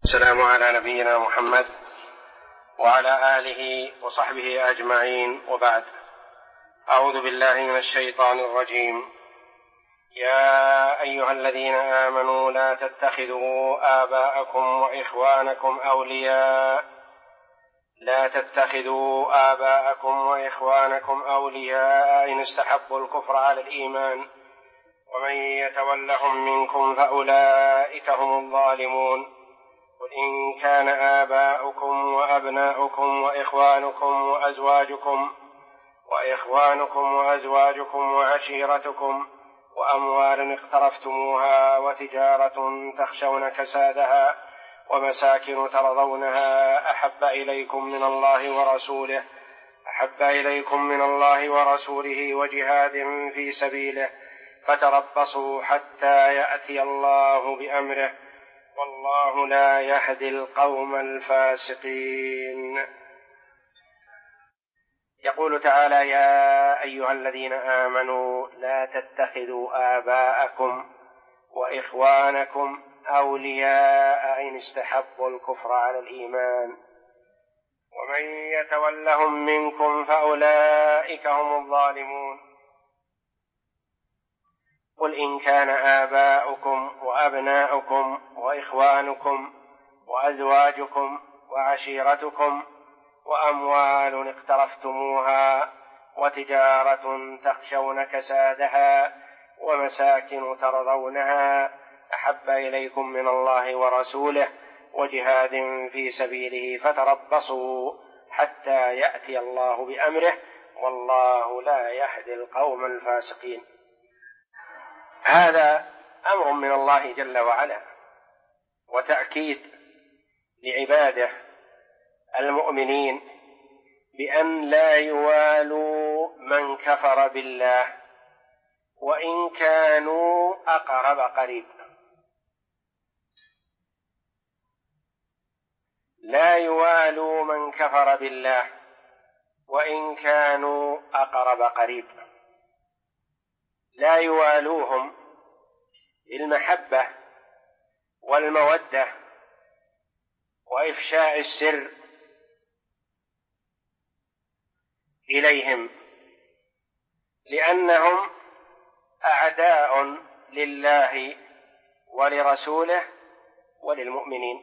السلام على نبينا محمد وعلى آله وصحبه أجمعين، وبعد. أعوذ بالله من الشيطان الرجيم. يا أيها الذين آمنوا لا تتخذوا آباءكم وإخوانكم أولياء إن استحبوا الكفر على الإيمان ومن يتولهم منكم فأولئك هم الظالمون. قل إن كان آباؤكم وأبناؤكم وإخوانكم وأزواجكم وعشيرتكم وأموال اقترفتموها وتجارة تخشون كسادها ومساكن ترضونها أحب إليكم من الله ورسوله وجهاد في سبيله فتربصوا حتى يأتي الله بأمره والله لا يهدي القوم الفاسقين. يقول تعالى: يا أيها الذين آمنوا لا تتخذوا آباءكم وإخوانكم أولياء إن استحبوا الكفر على الإيمان ومن يتولهم منكم فأولئك هم الظالمون. قل إن كان آباؤكم وأبناؤكم وإخوانكم وأزواجكم وعشيرتكم وأموال اقترفتموها وتجارة تخشون كسادها ومساكن ترضونها أحب إليكم من الله ورسوله وجهاد في سبيله فتربصوا حتى يأتي الله بأمره والله لا يهدي القوم الفاسقين. هذا أمر من الله جل وعلا وتأكيد لعباده المؤمنين بأن لا يوالوا من كفر بالله وإن كانوا أقرب قريب. لا يوالوا من كفر بالله وإن كانوا أقرب قريب. لا يوالوهم بالمحبة والمودة وإفشاء السر إليهم، لأنهم أعداء لله ولرسوله وللمؤمنين.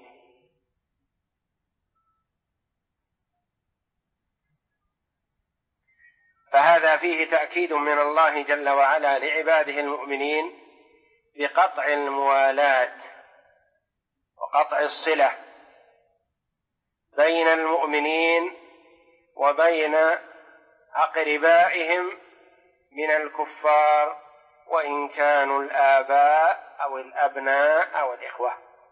فهذا فيه تأكيد من الله جل وعلا لعباده المؤمنين بقطع الموالاة وقطع الصلة بين المؤمنين وبين أقربائهم من الكفار وإن كانوا الآباء أو الأبناء أو الإخوة.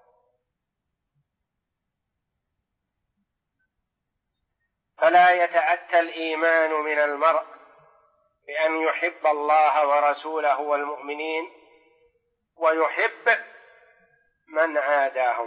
فلا يتأتى الإيمان من المرء بأن يحب الله ورسوله والمؤمنين ويحب من عاداهم،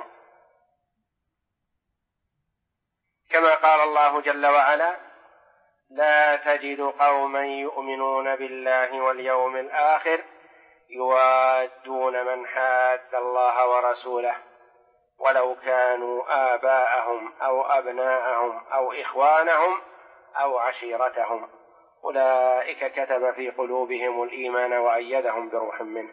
كما قال الله جل وعلا: لا تجد قوما يؤمنون بالله واليوم الآخر يوادون من حاد الله ورسوله ولو كانوا آباءهم أو أبناءهم أو إخوانهم أو عشيرتهم أولئك كتب في قلوبهم الإيمان وأيدهم بروح منه.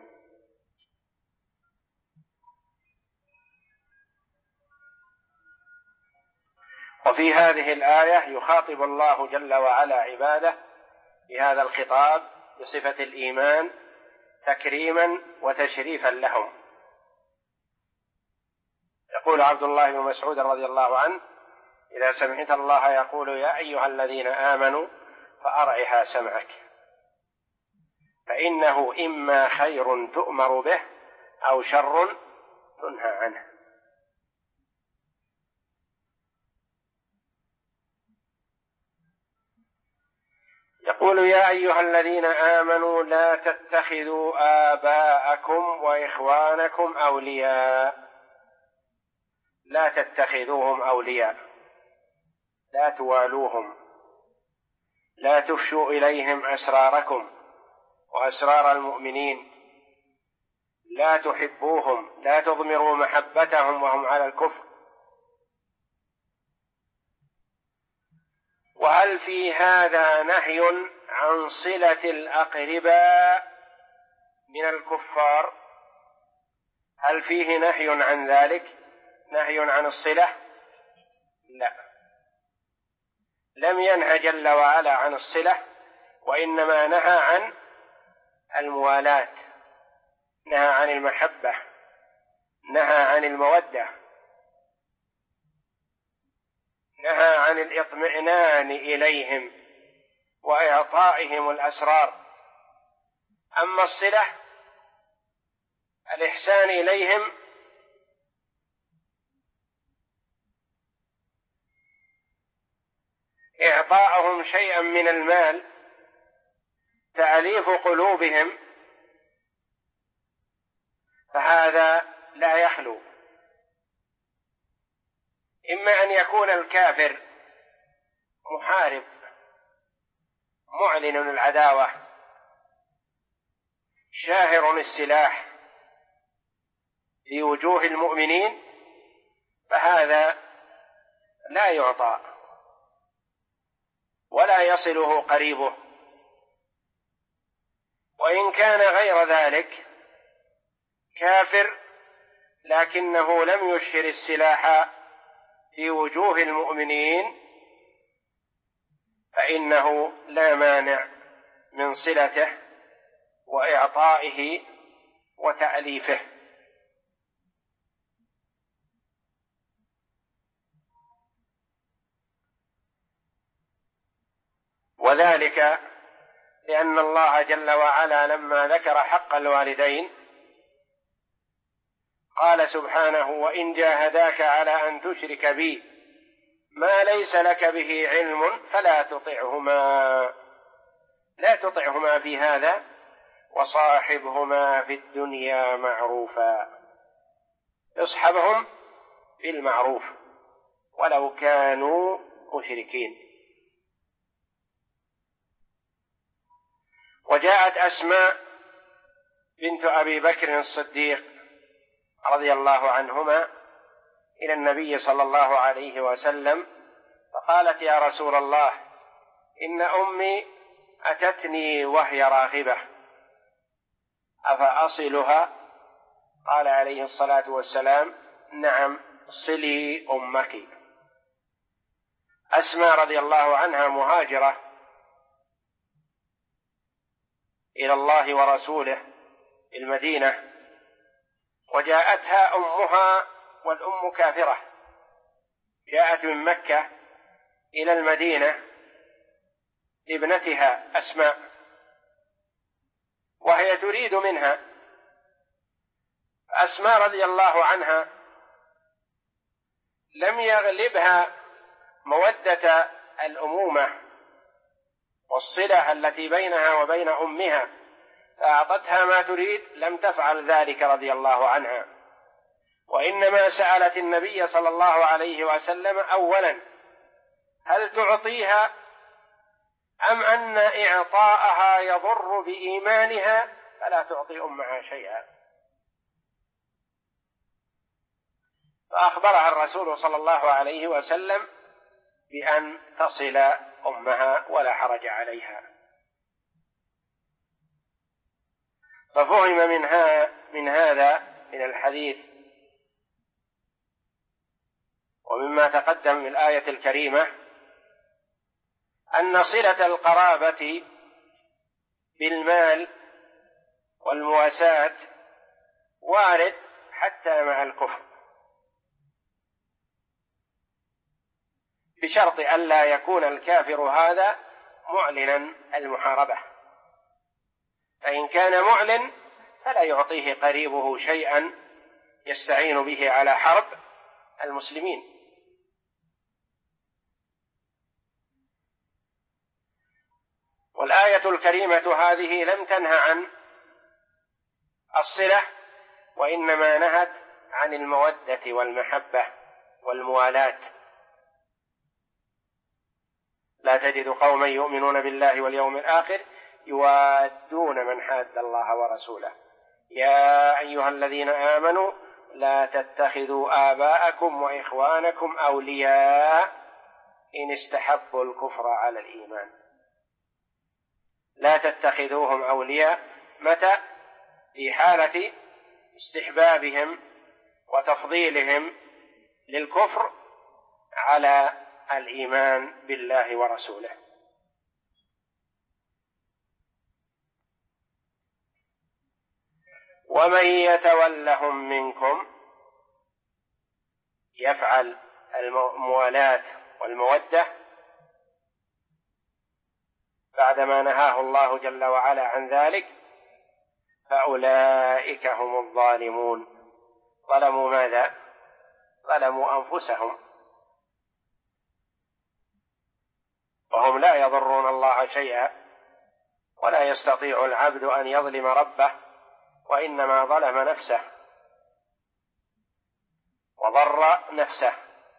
وفي هذه الآية يخاطب الله جل وعلا عباده بهذا الخطاب بصفة الإيمان تكريما وتشريفا لهم. يقول عبد الله بن مسعود رضي الله عنه: إذا سمعت الله يقول يا أيها الذين آمنوا فأرعها سمعك، فإنه إما خير تؤمر به أو شر تنهى عنه. يقول: يا أيها الذين آمنوا لا تتخذوا آباءكم وإخوانكم أولياء. لا تتخذوهم أولياء، لا توالوهم، لا تفشوا إليهم أسراركم وأسرار المؤمنين، لا تحبوهم، لا تضمروا محبتهم وهم على الكفر وهل في هذا نهي عن صلة الأقرباء من الكفار؟ هل فيه نهي عن ذلك، نهي عن الصلة؟ لا، لم ينه جل وعلا عن الصلة، وإنما نهى عن الموالاة، نهى عن المحبة، نهى عن المودة، نهى عن الاطمئنان إليهم وإعطائهم الأسرار. أما الصلة، الإحسان إليهم، إعطاءهم شيئا من المال، تأليف قلوبهم، فهذا لا يخلو. إما أن يكون الكافر محارب معلن العداوة شاهر السلاح في وجوه المؤمنين، فهذا لا يعطى ولا يصله قريبه. وإن كان غير ذلك كافر لكنه لم يشهر السلاح في وجوه المؤمنين، فإنه لا مانع من صلته وإعطائه وتأليفه. وذلك لأن الله جل وعلا لما ذكر حق الوالدين قال سبحانه: وإن جاهداك على أن تشرك بي ما ليس لك به علم فلا تطعهما، لا تطعهما في هذا، وصاحبهما في الدنيا معروفا، اصحبهم بالمعروف ولو كانوا مشركين. وجاءت أسماء بنت أبي بكر الصديق رضي الله عنهما إلى النبي صلى الله عليه وسلم فقالت: يا رسول الله، إن أمي أتتني وهي راغبة أفأصلها؟ قال عليه الصلاة والسلام: نعم، صلي أمك. أسماء رضي الله عنها مهاجرة إلى الله ورسوله المدينة، وجاءتها أمها والأم كافرة، جاءت من مكة إلى المدينة لابنتها أسماء وهي تريد منها. أسماء رضي الله عنها لم يغلبها مودة الأمومة والصلة التي بينها وبين أمها فأعطتها ما تريد، لم تفعل ذلك رضي الله عنها، وإنما سألت النبي صلى الله عليه وسلم أولا: هل تعطيها أم أن إعطاءها يضر بإيمانها فلا تعطي أمها شيئا؟ فأخبرها الرسول صلى الله عليه وسلم بأن تصل أمها ولا حرج عليها. ففهم من هذا من الحديث ومما تقدم من الآية الكريمة أن صلة القرابة بالمال والمواساة وارد حتى مع الكفر، بشرط ألا يكون الكافر هذا معلنا المحاربة، فإن كان معلن فلا يعطيه قريبه شيئا يستعين به على حرب المسلمين. والآية الكريمة هذه لم تنه عن الصلة، وإنما نهت عن المودة والمحبة والموالاة. لا تجد قوما يؤمنون بالله واليوم الآخر يوادون من حاد الله ورسوله يا أيها الذين آمنوا لا تتخذوا آباءكم وإخوانكم أولياء إن استحبوا الكفر على الإيمان. لا تتخذوهم أولياء. متى؟ في حالة استحبابهم وتفضيلهم للكفر على الإيمان بالله ورسوله. ومن يتولهم منكم، يفعل الموالاة والمودة بعدما نهاه الله جل وعلا عن ذلك، فأولئك هم الظالمون. ظلموا ماذا؟ ظلموا أنفسهم، وهم لا يضرون الله شيئا، ولا يستطيع العبد أن يظلم ربه، وإنما ظلم نفسه وضر نفسه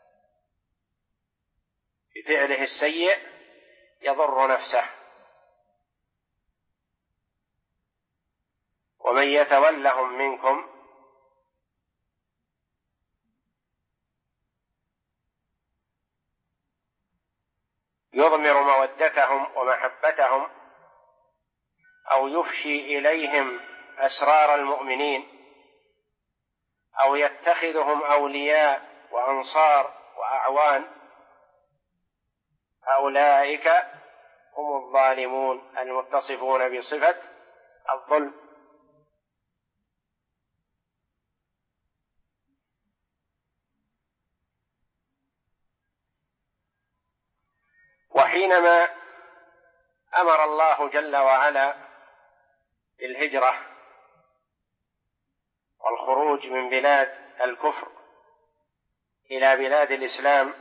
بفعله السيء، يضر نفسه. ومن يتولهم منكم يضمر مودتهم ومحبتهم، أو يفشي إليهم أسرار المؤمنين، أو يتخذهم أولياء وأنصار وأعوان، أولئك هم الظالمون المتصفون بصفة الظلم. وحينما أمر الله جل وعلا بالهجرة والخروج من بلاد الكفر إلى بلاد الإسلام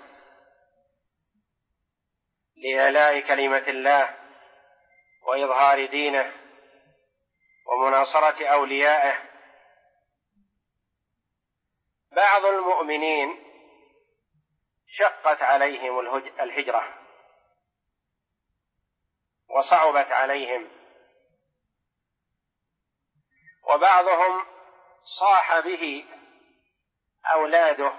لإعلاء كلمة الله وإظهار دينه ومناصرة أوليائه، بعض المؤمنين شقت عليهم الهجرة وصعبت عليهم، وبعضهم صاح به أولاده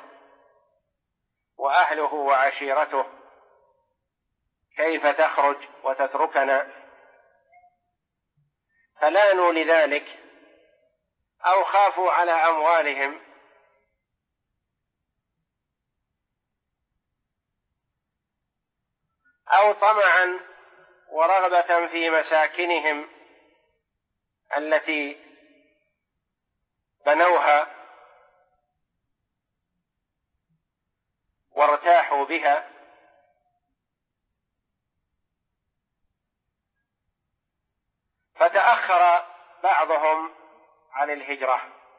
وأهله وعشيرته: كيف تخرج وتتركنا؟ فلانوا لذلك، أو خافوا على أموالهم، أو طمعا ورغبة في مساكنهم التي بنوها وارتاحوا بها، فتأخر بعضهم عن الهجرة،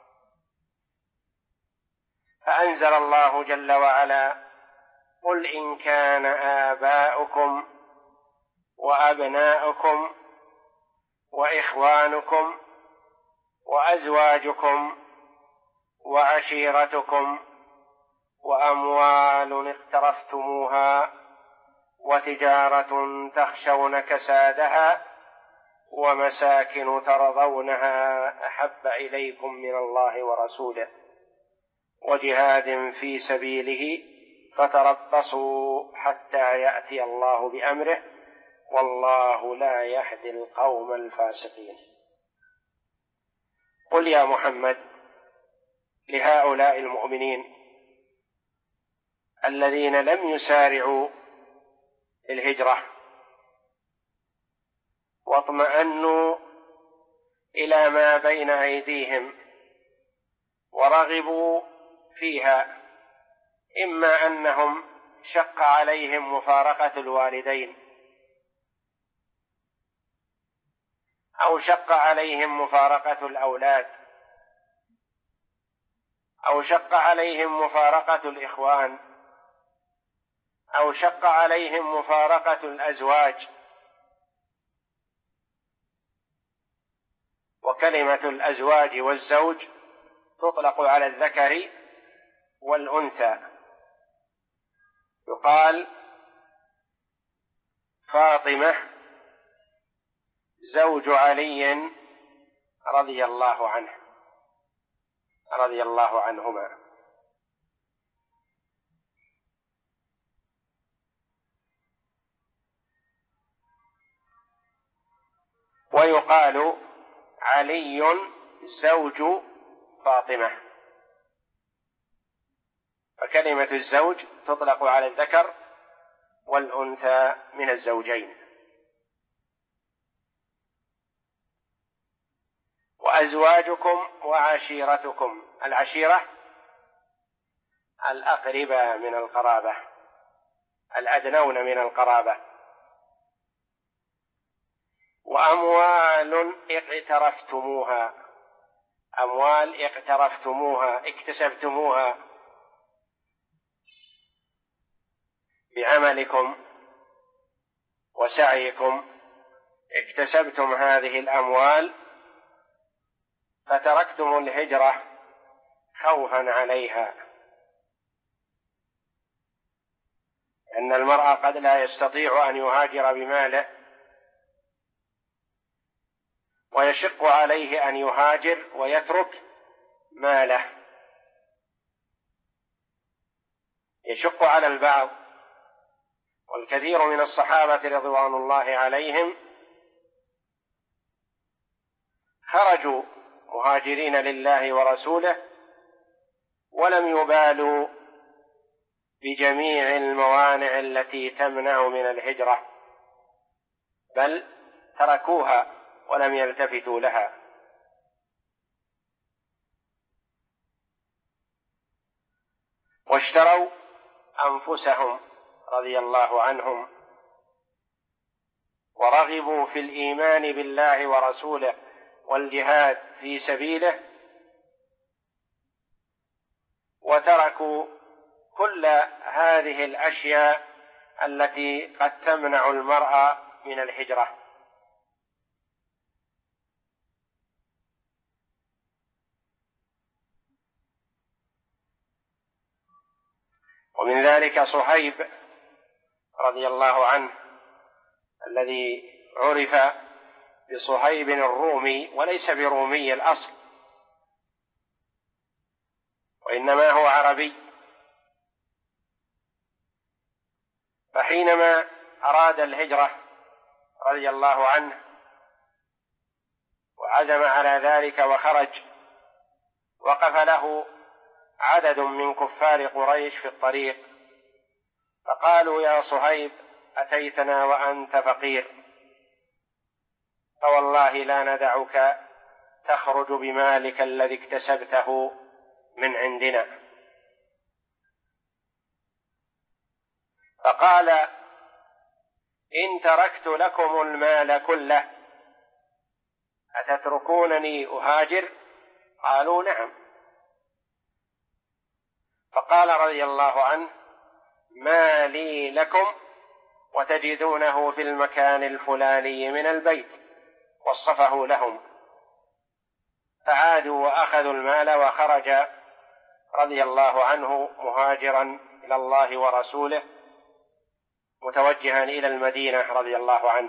فأنزل الله جل وعلا: قل إن كان آباؤكم وأبناؤكم وإخوانكم وأزواجكم وعشيرتكم وأموال اقترفتموها وتجارة تخشون كسادها ومساكن ترضونها أحب إليكم من الله ورسوله وجهاد في سبيله فتربصوا حتى يأتي الله بأمره والله لا يهدي القوم الفاسقين. قل يا محمد لهؤلاء المؤمنين الذين لم يسارعوا الهجرة واطمأنوا إلى ما بين أيديهم ورغبوا فيها، إما أنهم شق عليهم مفارقة الوالدين، أو شق عليهم مفارقة الأولاد، أو شق عليهم مفارقة الإخوان، أو شق عليهم مفارقة الأزواج. وكلمة الأزواج والزوج تطلق على الذكر والأنثى، يقال فاطمة زوج علي رضي الله عنه رضي الله عنهما. ويقال علي زوج فاطمة، فكلمة الزوج تطلق على الذكر والأنثى من الزوجين. وأزواجكم وعشيرتكم، العشيرة الأقرباء من القرابة، الأدنون من القرابة. وأموال اقترفتموها، أموال اقترفتموها اكتسبتموها بعملكم وسعيكم، اكتسبتم هذه الأموال فتركتم الهجرة خوفا عليها، أن المرء قد لا يستطيع أن يهاجر بماله ويشق عليه أن يهاجر ويترك ماله. يشق على البعض، والكثير من الصحابة رضوان الله عليهم خرجوا مهاجرين لله ورسوله ولم يبالوا بجميع الموانع التي تمنع من الهجرة، بل تركوها ولم يلتفتوا لها. واشتروا أنفسهم رضي الله عنهم ورغبوا في الإيمان بالله ورسوله والجهاد في سبيله، وتركوا كل هذه الأشياء التي قد تمنع المرء من الهجرة. ومن ذلك صهيب رضي الله عنه الذي عرف بصهيب الرومي، وليس برومي الأصل وإنما هو عربي. فحينما أراد الهجرة رضي الله عنه وعزم على ذلك وخرج، وقف له عدد من كفار قريش في الطريق فقالوا: يا صهيب، أتيتنا وأنت فقير، فوالله لا ندعك تخرج بمالك الذي اكتسبته من عندنا. فقال: إن تركت لكم المال كله أتتركونني أهاجر؟ قالوا: نعم. فقال رضي الله عنه: ما لي لكم وتجدونه في المكان الفلاني من البيت، وصفه لهم، فعادوا وأخذوا المال وخرج رضي الله عنه مهاجرا إلى الله ورسوله متوجها إلى المدينة رضي الله عنه.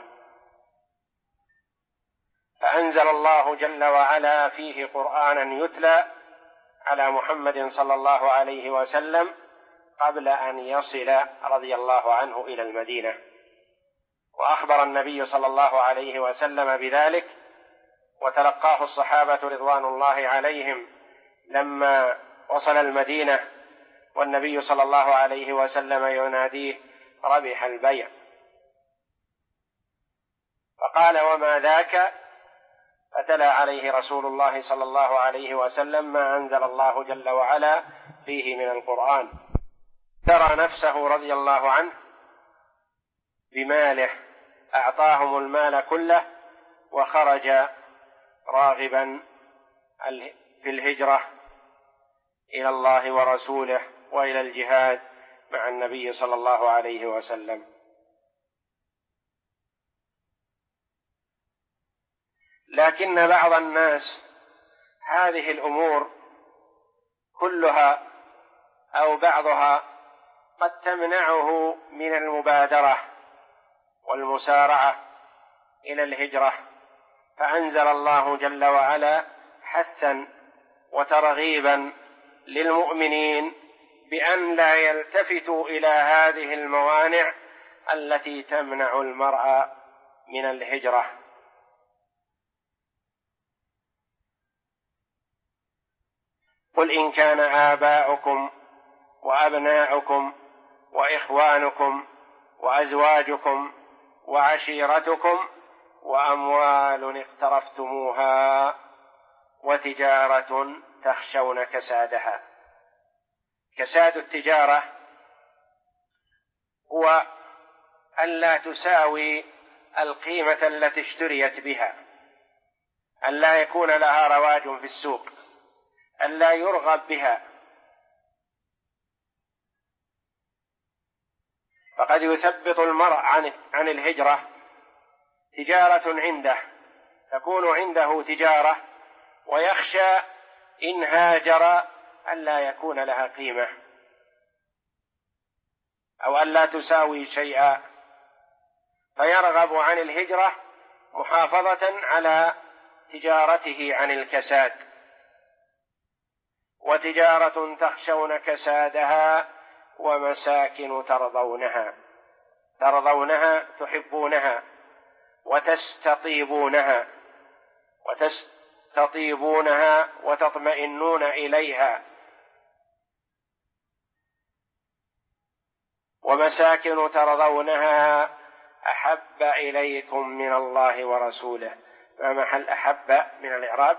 فأنزل الله جل وعلا فيه قرآنا يتلى على محمد صلى الله عليه وسلم قبل أن يصل رضي الله عنه إلى المدينة، وأخبر النبي صلى الله عليه وسلم بذلك، وتلقاه الصحابة رضوان الله عليهم لما وصل المدينة والنبي صلى الله عليه وسلم يناديه: ربح البيع. فقال: وما ذاك؟ فتلا عليه رسول الله صلى الله عليه وسلم ما أنزل الله جل وعلا فيه من القرآن. ترى نفسه رضي الله عنه بماله، أعطاهم المال كله وخرج راغبا في الهجرة إلى الله ورسوله وإلى الجهاد مع النبي صلى الله عليه وسلم. لكن بعض الناس هذه الأمور كلها أو بعضها قد تمنعه من المبادرة والمسارعة إلى الهجرة، فأنزل الله جل وعلا حثا وترغيبا للمؤمنين بأن لا يلتفتوا إلى هذه الموانع التي تمنع المرء من الهجرة. قل إن كان آباؤكم وأبناؤكم وإخوانكم وأزواجكم وعشيرتكم وأموال اقترفتموها وتجارة تخشون كسادها. كساد التجارة هو ألا تساوي القيمة التي اشتريت بها، ألا يكون لها رواج في السوق، ألا يرغب بها. فقد يثبط المرء عن الهجرة تجارة عنده، تكون عنده تجارة ويخشى إن هاجر ألا يكون لها قيمة أو ألا تساوي شيئا، فيرغب عن الهجرة محافظة على تجارته عن الكساد. وتجارة تخشون كسادها ومساكن ترضونها تحبونها وتستطيبونها وتطمئنون إليها. ومساكن ترضونها أحب إليكم من الله ورسوله. ما محل أحب من الإعراب؟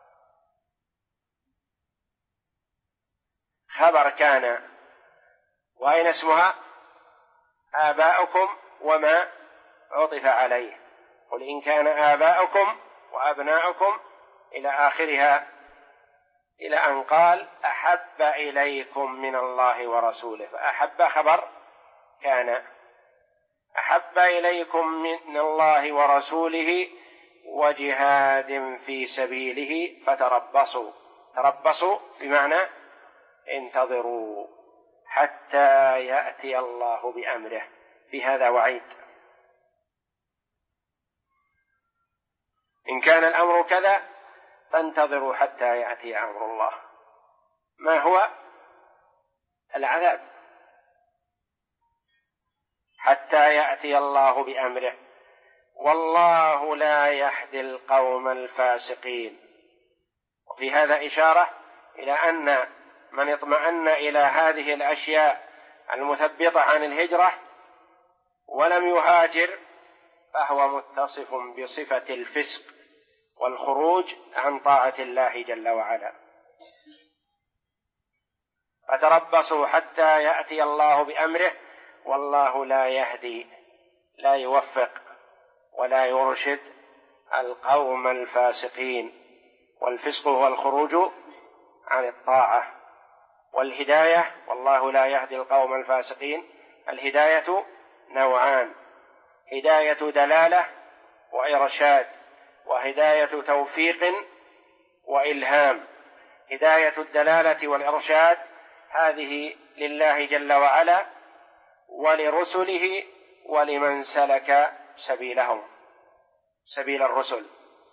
خبر كان، وأين اسمها؟ آباؤكم وما عطف عليه. قل إن كان آباؤكم وأبناؤكم إلى آخرها، إلى أن قال أحب إليكم من الله ورسوله. فأحب خبر كان، أحب إليكم من الله ورسوله وجهاد في سبيله فتربصوا. تربصوا بمعنى انتظروا حتى يأتي الله بأمره. في هذا وعيد. إن كان الأمر كذا فانتظروا حتى يأتي أمر الله. ما هو؟ العذاب. حتى يأتي الله بأمره. والله لا يهدي القوم الفاسقين. وفي هذا إشارة إلى أن من اطمأن إلى هذه الأشياء المثبطة عن الهجرة ولم يهاجر فهو متصف بصفة الفسق والخروج عن طاعة الله جل وعلا. فتربصوا حتى يأتي الله بأمره. والله لا يهدي، لا يوفق ولا يرشد القوم الفاسقين. والفسق هو الخروج عن الطاعة. والهداية، والله لا يهدي القوم الفاسقين، الهداية نوعان: هداية دلالة وإرشاد، وهداية توفيق وإلهام. هداية الدلالة والإرشاد هذه لله جل وعلا ولرسله ولمن سلك سبيلهم، سبيل الرسل.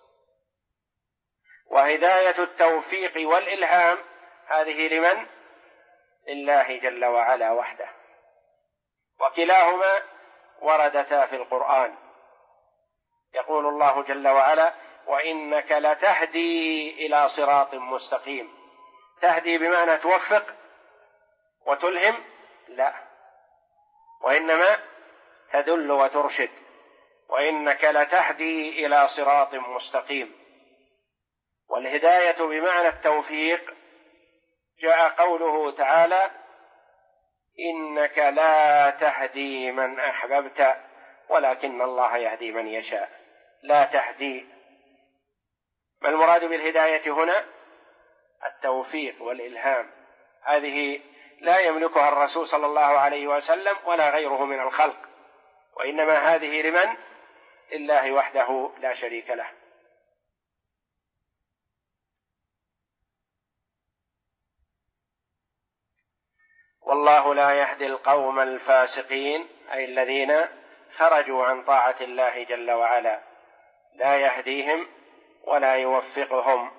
وهداية التوفيق والإلهام هذه لمن؟ لله جل وعلا وحده. وكلاهما وردتا في القرآن. يقول الله جل وعلا: وإنك لتهدي إلى صراط مستقيم. تهدي بمعنى توفق وتلهم؟ لا، وإنما تدل وترشد. وإنك لتهدي إلى صراط مستقيم. والهداية بمعنى التوفيق جاء قوله تعالى: إنك لا تهدي من أحببت ولكن الله يهدي من يشاء. لا تهدي. ما المراد بالهداية هنا؟ التوفيق والإلهام. هذه لا يملكها الرسول صلى الله عليه وسلم ولا غيره من الخلق، وإنما هذه لمن؟ لله وحده لا شريك له. والله لا يهدي القوم الفاسقين، أي الذين خرجوا عن طاعة الله جل وعلا، لا يهديهم ولا يوفقهم،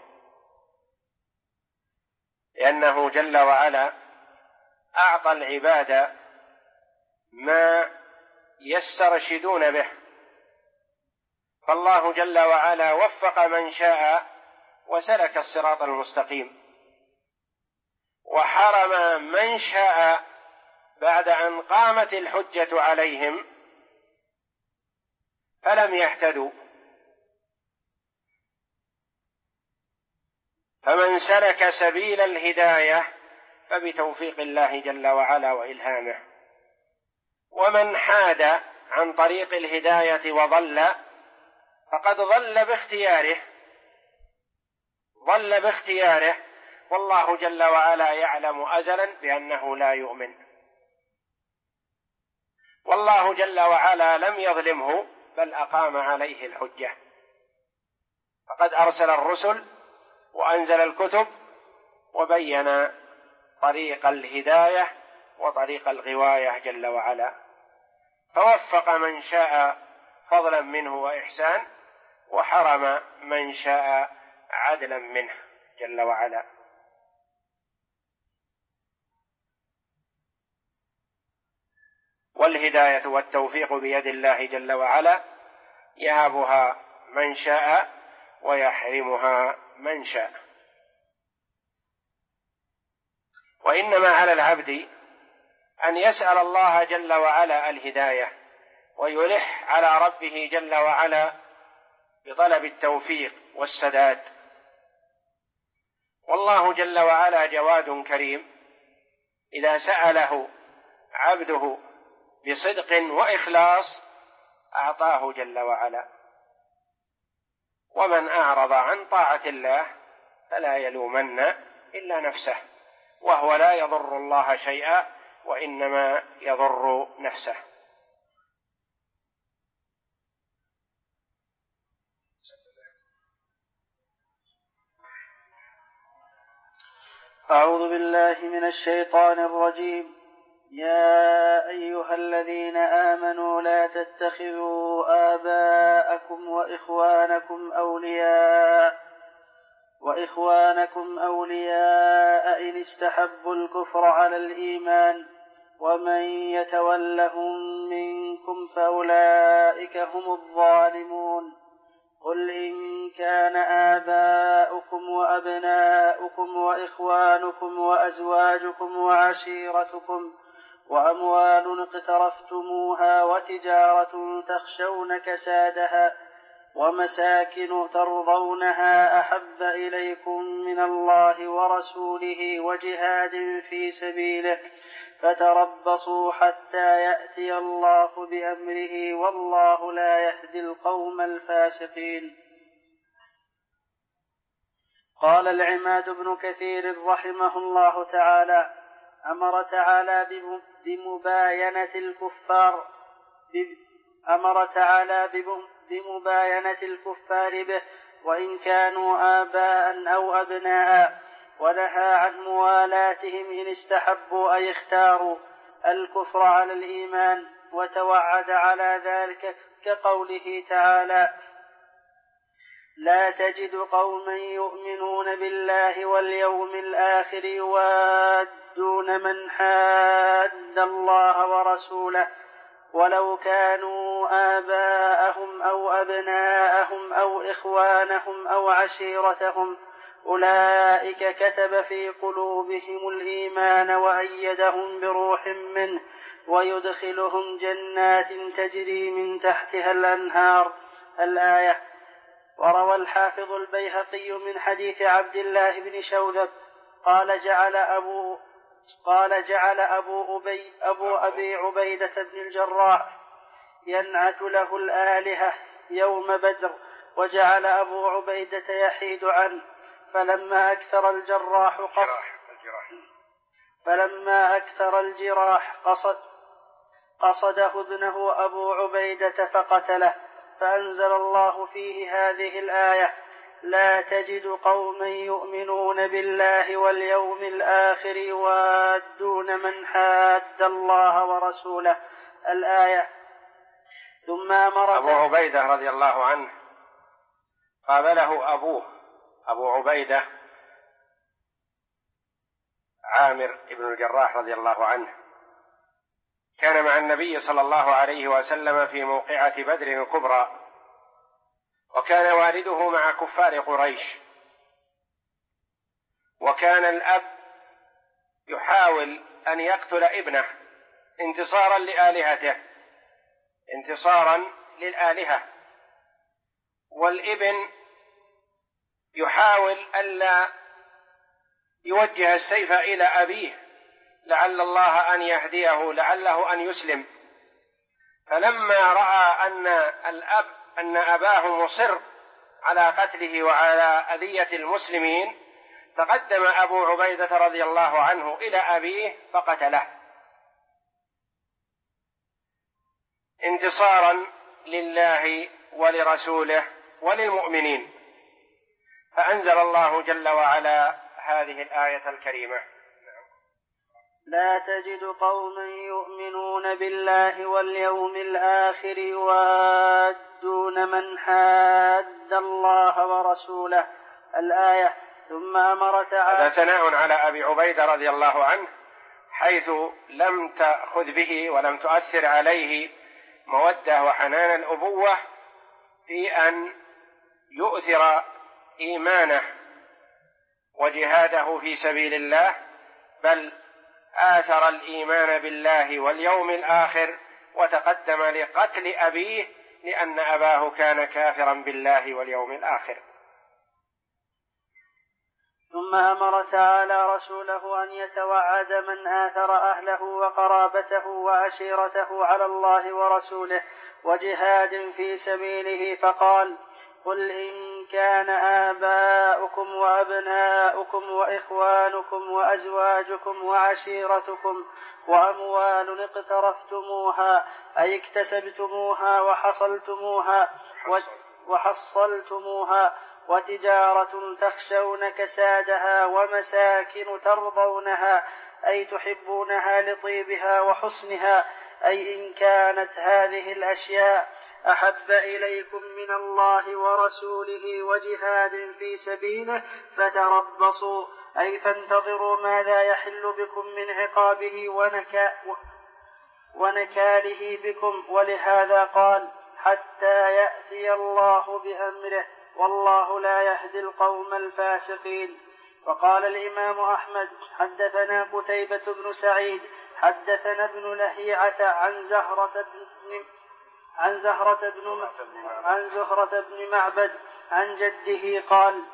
لأنه جل وعلا أعطى العباد ما يسترشدون به. فالله جل وعلا وفق من شاء وسلك الصراط المستقيم، وحرم من شاء بعد أن قامت الحجة عليهم فلم يهتدوا. فمن سلك سبيل الهداية فبتوفيق الله جل وعلا وإلهامه، ومن حاد عن طريق الهداية وضل فقد ضل باختياره، والله جل وعلا يعلم أزلا بأنه لا يؤمن. والله جل وعلا لم يظلمه بل أقام عليه الحجة، فقد أرسل الرسل وأنزل الكتب وبين طريق الهداية وطريق الغواية جل وعلا، فوفق من شاء فضلا منه وإحسان، وحرم من شاء عدلا منه جل وعلا. والهداية والتوفيق بيد الله جل وعلا، يهبها من شاء ويحرمها من شاء. وإنما على العبد أن يسأل الله جل وعلا الهداية ويلح على ربه جل وعلا بطلب التوفيق والسداد. والله جل وعلا جواد كريم، إذا سأله عبده بصدق وإخلاص أعطاه جل وعلا. ومن أعرض عن طاعة الله فلا يلومن إلا نفسه، وهو لا يضر الله شيئا وإنما يضر نفسه. أعوذ بالله من الشيطان الرجيم. يا أيها الذين آمنوا لا تتخذوا آباءكم وإخوانكم أولياء إن استحبوا الكفر على الإيمان، ومن يتولهم منكم فأولئك هم الظالمون. قل إن كان آباؤكم وأبناؤكم وإخوانكم وأزواجكم وعشيرتكم وأموال اقترفتموها وتجارة تخشون كسادها ومساكن ترضونها أحب إليكم من الله ورسوله وجهاد في سبيله فتربصوا حتى يأتي الله بأمره، والله لا يهدي القوم الفاسقين. قال العماد بن كثير رحمه الله تعالى: أمر تعالى بمباينة الكفار به وإن كانوا آباء أو أبناء، ونهى عن موالاتهم إن استحبوا أي اختاروا الكفر على الإيمان، وتوعد على ذلك كقوله تعالى: لا تجد قوما يؤمنون بالله واليوم الآخر يوادون من حاد الله ورسوله ولو كانوا آباءهم أو أبناءهم أو إخوانهم أو عشيرتهم، أولئك كتب في قلوبهم الإيمان وأيدهم بروح منه ويدخلهم جنات تجري من تحتها الأنهار. الآية. وروى الحافظ البيهقي من حديث عبد الله بن شوذب قال جعل أبو أبي عبيدة بن الجراح ينعت له الآلهة يوم بدر، وجعل أبو عبيدة يحيد عنه، فلما أكثر الجراح قصده ابنه أبو عبيدة فقتله، فأنزل الله فيه هذه الآية: لا تجد قوما يؤمنون بالله واليوم الآخر يوادون من حاد الله ورسوله. الآية. ثم أمر أبو عبيدة رضي الله عنه قابله أبوه أبو عبيدة عامر بن الجراح رضي الله عنه، كان مع النبي صلى الله عليه وسلم في موقعة بدر الكبرى، وكان والده مع كفار قريش، وكان الأب يحاول أن يقتل ابنه انتصارا لآلهته، انتصارا للآلهة، والابن يحاول ألا يوجه السيف إلى أبيه لعل الله أن يهديه، لعله أن يسلم. فلما رأى أن أباه مصر على قتله وعلى أذية المسلمين، تقدم أبو عبيدة رضي الله عنه إلى أبيه فقتله انتصارا لله ولرسوله وللمؤمنين. فأنزل الله جل وعلا هذه الآية الكريمة: لا تجد قوما يؤمنون بالله واليوم الآخر يوادون من حاد الله ورسوله. الآية. ثم أمر تعالى. هذا ثناء على أبي عبيدة رضي الله عنه، حيث لم تأخذ به ولم تؤثر عليه مودة وحنان الأبوة في أن يؤثر إيمانه وجهاده في سبيل الله، بل آثر الإيمان بالله واليوم الآخر وتقدم لقتل أبيه لأن أباه كان كافرا بالله واليوم الآخر. ثم أمر تعالى رسوله أن يتوعد من آثر أهله وقرابته وعشيرته على الله ورسوله وجهاد في سبيله، فقال: قل إن كان آباؤكم وأبناؤكم وإخوانكم وأزواجكم وعشيرتكم وأموال اقترفتموها أي اكتسبتموها وحصلتموها وتجارة تخشون كسادها ومساكن ترضونها أي تحبونها لطيبها وحسنها، أي إن كانت هذه الأشياء أحب إليكم من الله ورسوله وجهاد في سبيله فتربصوا أي فانتظروا ماذا يحل بكم من عقابه ونكاله بكم. ولهذا قال: حتى يأتي الله بأمره والله لا يهدي القوم الفاسقين. وقال الإمام أحمد: حدثنا قتيبة بن سعيد حدثنا ابن لهيعة عن زهرة بن معبد عن جده قال: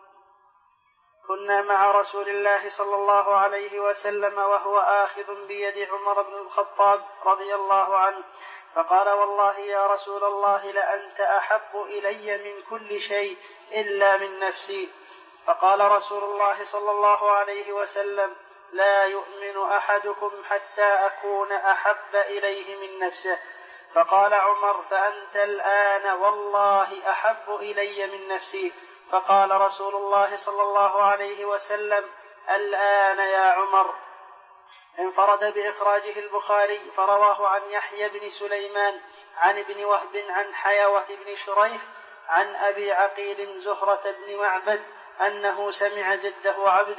كنا مع رسول الله صلى الله عليه وسلم وهو آخذ بيد عمر بن الخطاب رضي الله عنه، فقال: والله يا رسول الله لأنت أحب إلي من كل شيء إلا من نفسي. فقال رسول الله صلى الله عليه وسلم: لا يؤمن أحدكم حتى أكون أحب إليه من نفسه. فقال عمر: فأنت الآن والله أحب إلي من نفسي. فقال رسول الله صلى الله عليه وسلم: الآن يا عمر. انفرد بإخراجه البخاري، فرواه عن يحيى بن سليمان عن ابن وهب عن حيوة بن شريح عن أبي عقيل زهرة بن معبد أنه سمع جده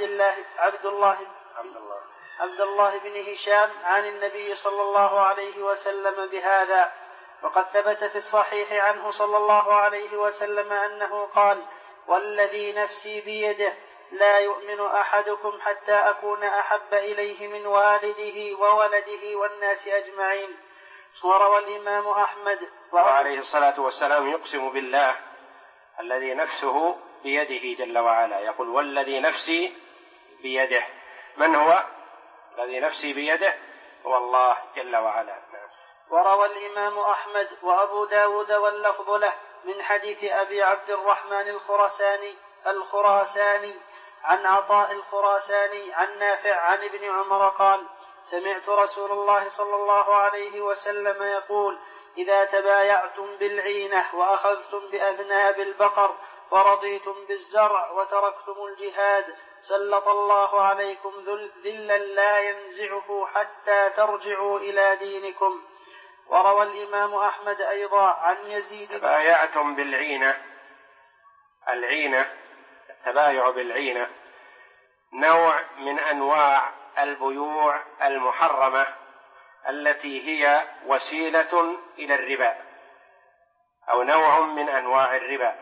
عبد الله بن هشام عن النبي صلى الله عليه وسلم بهذا. وقد ثبت في الصحيح عنه صلى الله عليه وسلم أنه قال: والذي نفسي بيده لا يؤمن أحدكم حتى أكون أحب إليه من والده وولده والناس أجمعين. وروى الإمام أحمد وعليه الصلاة والسلام يقسم بالله الذي نفسه بيده جل وعلا، يقول: والذي نفسي بيده. من هو الذي نفسي بيده؟ هو الله جل وعلا. وروى الإمام أحمد وأبو داود واللفظ له من حديث أبي عبد الرحمن الخراساني عن عطاء الخراساني عن نافع عن ابن عمر قال: سمعت رسول الله صلى الله عليه وسلم يقول: إذا تبايعتم بالعينة وأخذتم بأذناب البقر ورضيتم بالزرع وتركتم الجهاد سلط الله عليكم ذلا لا ينزعه حتى ترجعوا إلى دينكم. وروى الإمام أحمد أيضا عن يزيد: تبايعتم بالعينة. العينة، التبايع بالعينة نوع من أنواع البيوع المحرمة التي هي وسيلة إلى الربا، أو نوع من أنواع الربا،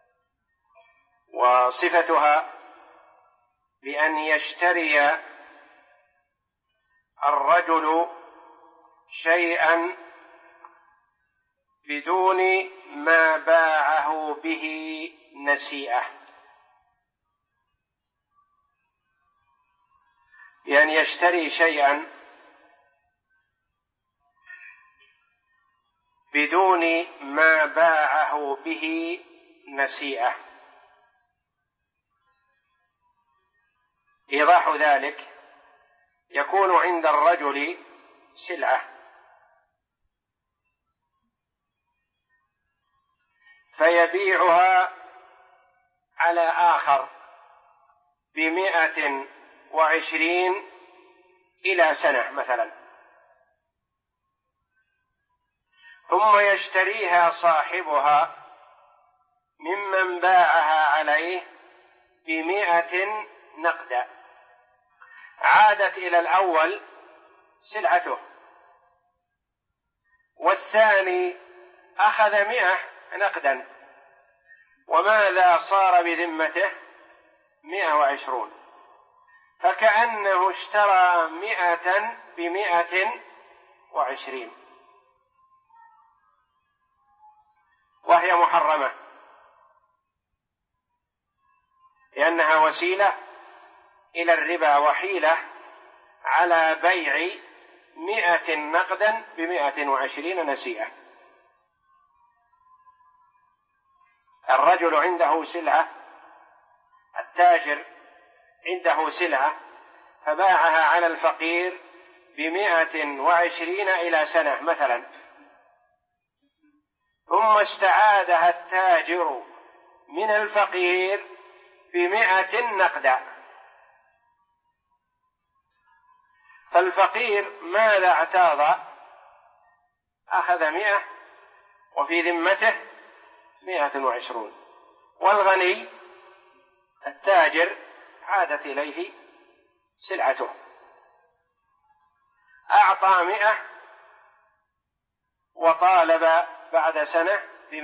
وصفتها بأن يشتري الرجل شيئا بدون ما باعه به نسيئة، يعني يشتري شيئا بدون ما باعه به نسيئة. إيضاح ذلك: يكون عند الرجل سلعة فيبيعها على آخر ب120 إلى سنة مثلا، ثم يشتريها صاحبها ممن باعها عليه ب100 نقدا، عادت إلى الأول سلعته، والثاني أخذ 100 نقدا، وماذا صار بذمته؟ 120، فكأنه اشترى 100 ب120، وهي محرمة لأنها وسيلة إلى الربا وحيلة على بيع 100 نقدا ب120 نسيئة. الرجل عنده سلعة، التاجر عنده سلعة فباعها على الفقير ب120 إلى سنة مثلا، ثم استعادها التاجر من الفقير ب100 نقدا، فالفقير ماذا اعتاض؟ أخذ 100 وفي ذمته 120، والغني التاجر عادت إليه سلعته، أعطى 100 وطالب بعد سنة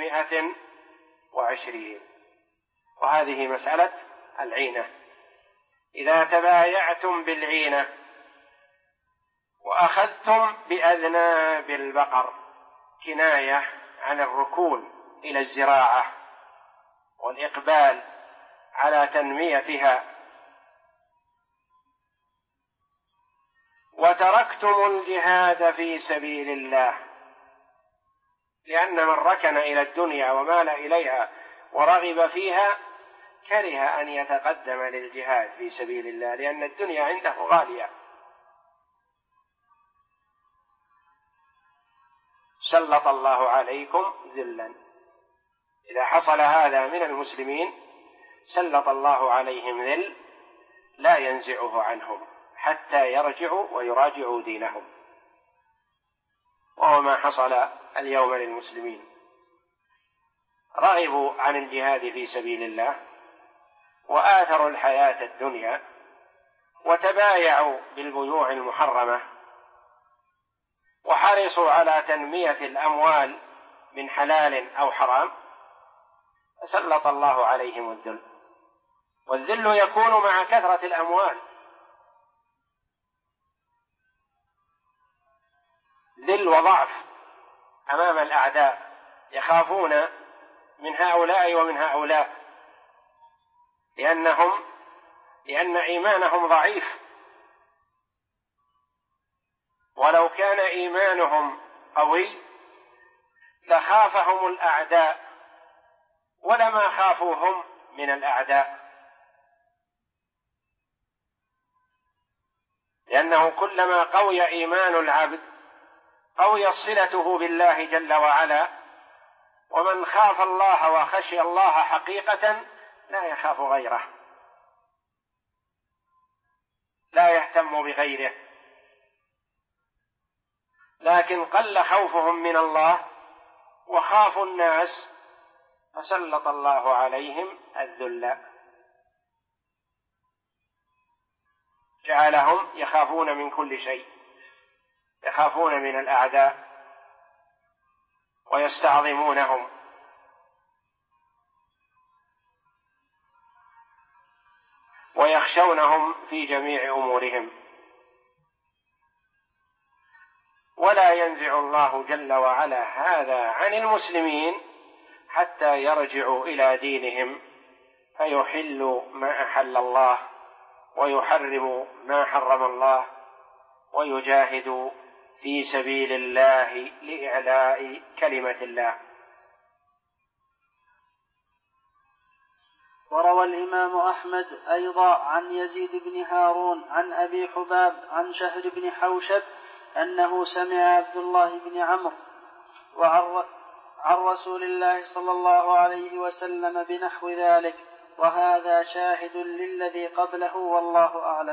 ب120. وهذه مسألة العينة. إذا تبايعتم بالعينة وأخذتم بأذناب البقر، كناية عن الركون إلى الزراعة والإقبال على تنميتها، وتركتم الجهاد في سبيل الله، لأن من ركن إلى الدنيا ومال إليها ورغب فيها كره أن يتقدم للجهاد في سبيل الله، لأن الدنيا عنده غالية. سلط الله عليكم ذلا، إذا حصل هذا من المسلمين سلط الله عليهم ذل لا ينزعه عنهم حتى يرجعوا ويراجعوا دينهم، وهو ما حصل اليوم للمسلمين. رغبوا عن الجهاد في سبيل الله وآثروا الحياة الدنيا وتبايعوا بالبيوع المحرمة وحرصوا على تنمية الأموال من حلال أو حرام، فسلط الله عليهم الذل. والذل يكون مع كثرة الأموال، ذل وضعف أمام الأعداء، يخافون من هؤلاء ومن هؤلاء لأن إيمانهم ضعيف، ولو كان إيمانهم قوي لخافهم الأعداء ولما خافوهم من الأعداء، لأنه كلما قوي إيمان العبد قويت صلته بالله جل وعلا، ومن خاف الله وخشي الله حقيقة لا يخاف غيره، لا يهتم بغيره، لكن قل خوفهم من الله وخافوا الناس فسلط الله عليهم الذل، جعلهم يخافون من كل شيء، يخافون من الأعداء ويستعظمونهم، ويخشونهم في جميع أمورهم. ولا ينزع الله جل وعلا هذا عن المسلمين حتى يرجعوا إلى دينهم فيحلوا ما أحل الله ويحرموا ما حرم الله ويجاهدوا في سبيل الله لإعلاء كلمة الله. وروى الإمام أحمد أيضا عن يزيد بن هارون عن أبي حباب عن شهر بن حوشب أنه سمع عبد الله بن عمرو عن رسول الله صلى الله عليه وسلم بنحو ذلك، وهذا شاهد للذي قبله والله أعلم.